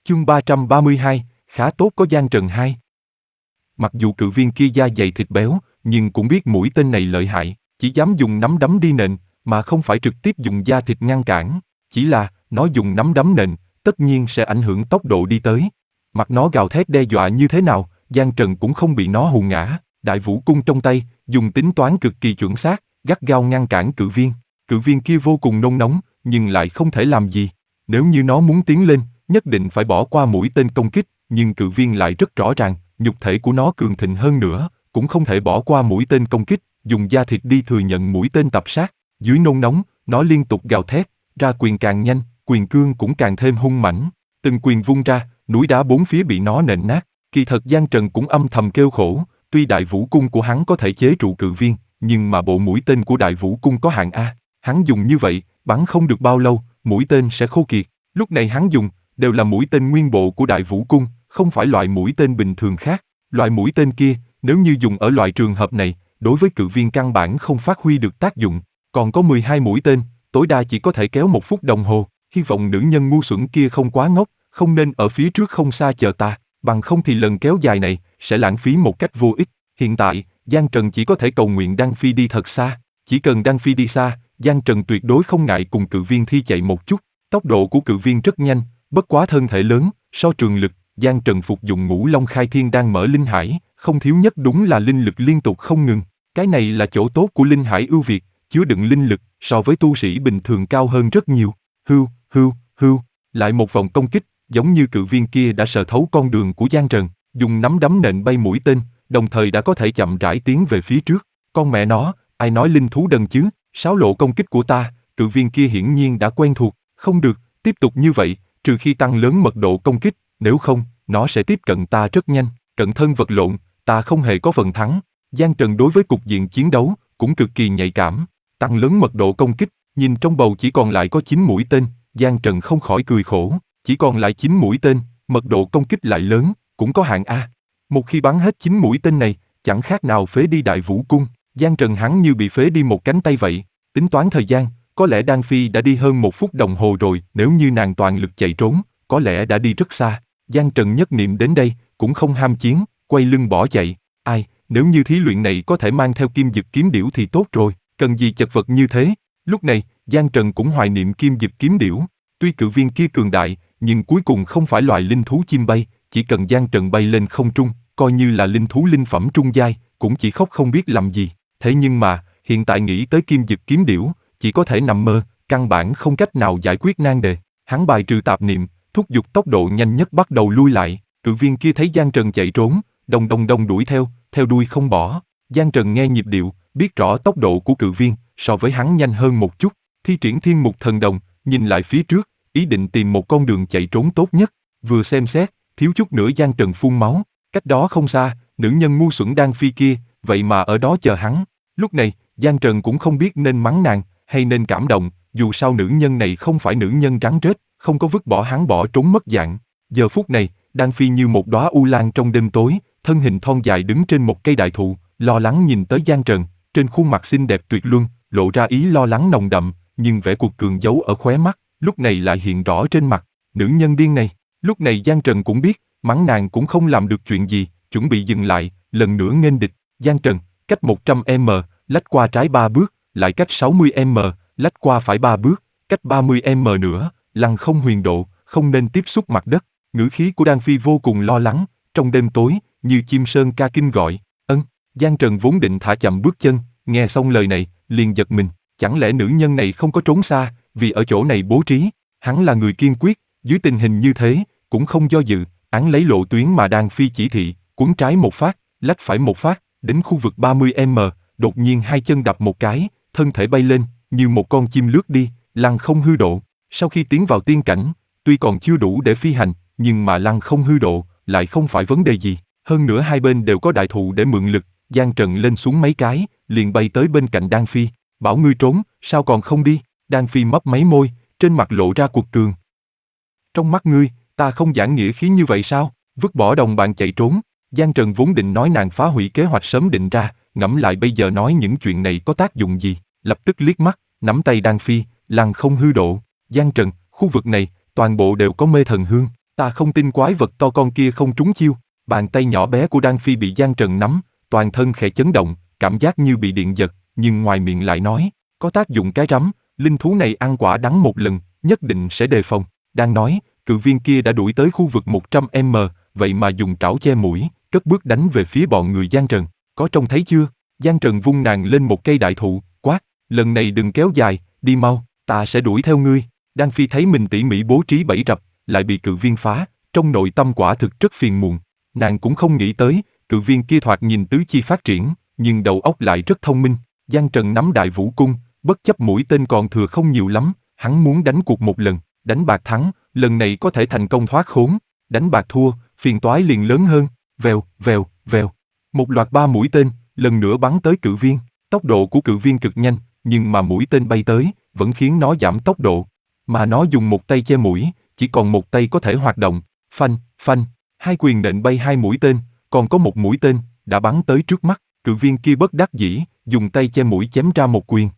Chương 332, khá tốt có Giang Trần 2. Mặc dù cự viên kia da dày thịt béo, nhưng cũng biết mũi tên này lợi hại, chỉ dám dùng nắm đấm đi nện, mà không phải trực tiếp dùng da thịt ngăn cản. Chỉ là, nó dùng nắm đấm nện, tất nhiên sẽ ảnh hưởng tốc độ đi tới. Mặc nó gào thét đe dọa như thế nào, Giang Trần cũng không bị nó hù ngã. Đại vũ cung trong tay, dùng tính toán cực kỳ chuẩn xác, gắt gao ngăn cản cự viên. Cự viên kia vô cùng nôn nóng, nhưng lại không thể làm gì. Nếu như nó muốn tiến lên, nhất định phải bỏ qua mũi tên công kích, nhưng cự viên lại rất rõ ràng, nhục thể của nó cường thịnh hơn nữa, cũng không thể bỏ qua mũi tên công kích, dùng da thịt đi thừa nhận mũi tên tập sát. Dưới nôn nóng, nó liên tục gào thét, ra quyền càng nhanh, quyền cương cũng càng thêm hung mãnh. Từng quyền vung ra, núi đá bốn phía bị nó nện nát. Kỳ thật Giang Trần cũng âm thầm kêu khổ, tuy đại vũ cung của hắn có thể chế trụ cự viên, nhưng mà bộ mũi tên của đại vũ cung có hạn A. Hắn dùng như vậy, bắn không được bao lâu, mũi tên sẽ khô kiệt. Lúc này hắn dùng, đều là mũi tên nguyên bộ của đại vũ cung, không phải loại mũi tên bình thường khác. Loại mũi tên kia, nếu như dùng ở loại trường hợp này, đối với cự viên căn bản không phát huy được tác dụng. Còn có 12 mũi tên, tối đa chỉ có thể kéo 1 phút đồng hồ. Hy vọng nữ nhân ngu xuẩn kia không quá ngốc, không nên ở phía trước không xa chờ ta, bằng không thì lần kéo dài này sẽ lãng phí một cách vô ích. Hiện tại, Giang Trần chỉ có thể cầu nguyện Đan Phi đi thật xa. Chỉ cần Đan Phi đi xa, Giang Trần tuyệt đối không ngại cùng cự viên thi chạy một chút. Tốc độ của cự viên rất nhanh, bất quá thân thể lớn, so trường lực, Giang Trần phục dụng Ngũ Long Khai Thiên Đan mở linh hải, không thiếu nhất đúng là linh lực liên tục không ngừng. Cái này là chỗ tốt của linh hải ưu việt, chứa đựng linh lực so với tu sĩ bình thường cao hơn rất nhiều. Hưu, hưu, hưu, lại một vòng công kích, giống như cự viên kia đã sờ thấu con đường của Giang Trần, dùng nắm đấm nện bay mũi tên, đồng thời đã có thể chậm rãi tiến về phía trước. Con mẹ nó, ai nói linh thú đần chứ, sáo lộ công kích của ta, cự viên kia hiển nhiên đã quen thuộc, không được, tiếp tục như vậy, trừ khi tăng lớn mật độ công kích, nếu không, nó sẽ tiếp cận ta rất nhanh, cận thân vật lộn, ta không hề có phần thắng. Giang Trần đối với cục diện chiến đấu, cũng cực kỳ nhạy cảm, tăng lớn mật độ công kích, nhìn trong bầu chỉ còn lại có 9 mũi tên, Giang Trần không khỏi cười khổ, chỉ còn lại 9 mũi tên, mật độ công kích lại lớn, cũng có hạn A. Một khi bắn hết 9 mũi tên này, chẳng khác nào phế đi đại vũ cung, Giang Trần hắn như bị phế đi một cánh tay vậy. Tính toán thời gian, có lẽ Đan Phi đã đi hơn 1 phút đồng hồ rồi, nếu như nàng toàn lực chạy trốn, có lẽ đã đi rất xa. Giang Trần nhất niệm đến đây, cũng không ham chiến, quay lưng bỏ chạy. Ai, nếu như thí luyện này có thể mang theo kim dực kiếm điểu thì tốt rồi, cần gì chật vật như thế. Lúc này, Giang Trần cũng hoài niệm kim dực kiếm điểu. Tuy cự viên kia cường đại, nhưng cuối cùng không phải loại linh thú chim bay, chỉ cần Giang Trần bay lên không trung, coi như là linh thú linh phẩm trung giai, cũng chỉ khóc không biết làm gì. Thế nhưng mà, hiện tại nghĩ tới kim dực kiếm điểu, chỉ có thể nằm mơ, căn bản không cách nào giải quyết nan đề. Hắn bài trừ tạp niệm, thúc giục tốc độ nhanh nhất bắt đầu lui lại. Cự viên kia thấy Giang Trần chạy trốn, đồng đuổi theo, theo đuôi không bỏ. Giang Trần nghe nhịp điệu, biết rõ tốc độ của cự viên, so với hắn nhanh hơn một chút. Thi triển Thiên Mục Thần Đồng, nhìn lại phía trước, ý định tìm một con đường chạy trốn tốt nhất. Vừa xem xét, thiếu chút nữa Giang Trần phun máu. Cách đó không xa, nữ nhân ngu xuẩn Đan Phi kia, vậy mà ở đó chờ hắn. Lúc này, Giang Trần cũng không biết nên mắng nàng, hay nên cảm động, dù sao nữ nhân này không phải nữ nhân rắn rết, không có vứt bỏ hắn bỏ trốn mất dạng. Giờ phút này, Đan Phi như một đóa u lan trong đêm tối, thân hình thon dài đứng trên một cây đại thụ, lo lắng nhìn tới Giang Trần, trên khuôn mặt xinh đẹp tuyệt luân, lộ ra ý lo lắng nồng đậm, nhưng vẻ cuộc cường giấu ở khóe mắt, lúc này lại hiện rõ trên mặt. Nữ nhân điên này, lúc này Giang Trần cũng biết, mắng nàng cũng không làm được chuyện gì, chuẩn bị dừng lại, lần nữa nghênh địch. Giang Trần, cách 100m, lách qua trái 3 bước, lại cách 60m, lách qua phải 3 bước, cách 30m nữa, lăng không huyền độ, không nên tiếp xúc mặt đất. Ngữ khí của Đan Phi vô cùng lo lắng, trong đêm tối, như chim sơn ca kinh gọi, ân. Giang Trần vốn định thả chậm bước chân, nghe xong lời này, liền giật mình, chẳng lẽ nữ nhân này không có trốn xa, vì ở chỗ này bố trí. Hắn là người kiên quyết, dưới tình hình như thế, cũng không do dự, án lấy lộ tuyến mà Đan Phi chỉ thị, cuốn trái một phát, lách phải một phát, đến khu vực 30m, đột nhiên hai chân đập một cái, thân thể bay lên, như một con chim lướt đi, lăng không hư độ. Sau khi tiến vào tiên cảnh, tuy còn chưa đủ để phi hành, nhưng mà lăng không hư độ, lại không phải vấn đề gì. Hơn nữa hai bên đều có đại thụ để mượn lực, Giang Trần lên xuống mấy cái, liền bay tới bên cạnh Đan Phi. Bảo ngươi trốn, sao còn không đi? Đan Phi mấp máy môi, trên mặt lộ ra cuộc cường. Trong mắt ngươi, ta không giảng nghĩa khí như vậy sao? Vứt bỏ đồng bạn chạy trốn. Giang Trần vốn định nói nàng phá hủy kế hoạch sớm định ra, ngẫm lại bây giờ nói những chuyện này có tác dụng gì, lập tức liếc mắt, nắm tay Đan Phi, lăng không hư độ. Giang Trần, khu vực này, toàn bộ đều có mê thần hương, Ta không tin quái vật to con kia không trúng chiêu. Bàn tay nhỏ bé của Đan Phi bị Giang Trần nắm, toàn thân khẽ chấn động, cảm giác như bị điện giật, nhưng ngoài miệng lại nói, có tác dụng cái rắm, linh thú này ăn quả đắng một lần, nhất định sẽ đề phòng. Đang nói, cự viên kia đã đuổi tới khu vực 100m, vậy mà dùng trảo che mũi, cất bước đánh về phía bọn người Giang Trần. Có trông thấy chưa? Giang Trần vung nàng lên một cây đại thụ, quát, lần này đừng kéo dài, đi mau, ta sẽ đuổi theo ngươi. Đan Phi thấy mình tỉ mỉ bố trí bẫy rập, lại bị cự viên phá, trong nội tâm quả thực rất phiền muộn. Nàng cũng không nghĩ tới, cự viên kia thoạt nhìn tứ chi phát triển, nhưng đầu óc lại rất thông minh. Giang Trần nắm đại vũ cung, bất chấp mũi tên còn thừa không nhiều lắm, hắn muốn đánh cuộc một lần, đánh bạc thắng, lần này có thể thành công thoát khốn, đánh bạc thua, phiền toái liền lớn hơn. Vèo, vèo, vèo. Một loạt 3 mũi tên, lần nữa bắn tới cự viên. Tốc độ của cự viên cực nhanh, nhưng mà mũi tên bay tới, vẫn khiến nó giảm tốc độ. Mà nó dùng một tay che mũi, chỉ còn một tay có thể hoạt động. Phanh, phanh, hai quyền nện bay 2 mũi tên, còn có một mũi tên, đã bắn tới trước mắt. Cự viên kia bất đắc dĩ, dùng tay che mũi chém ra một quyền.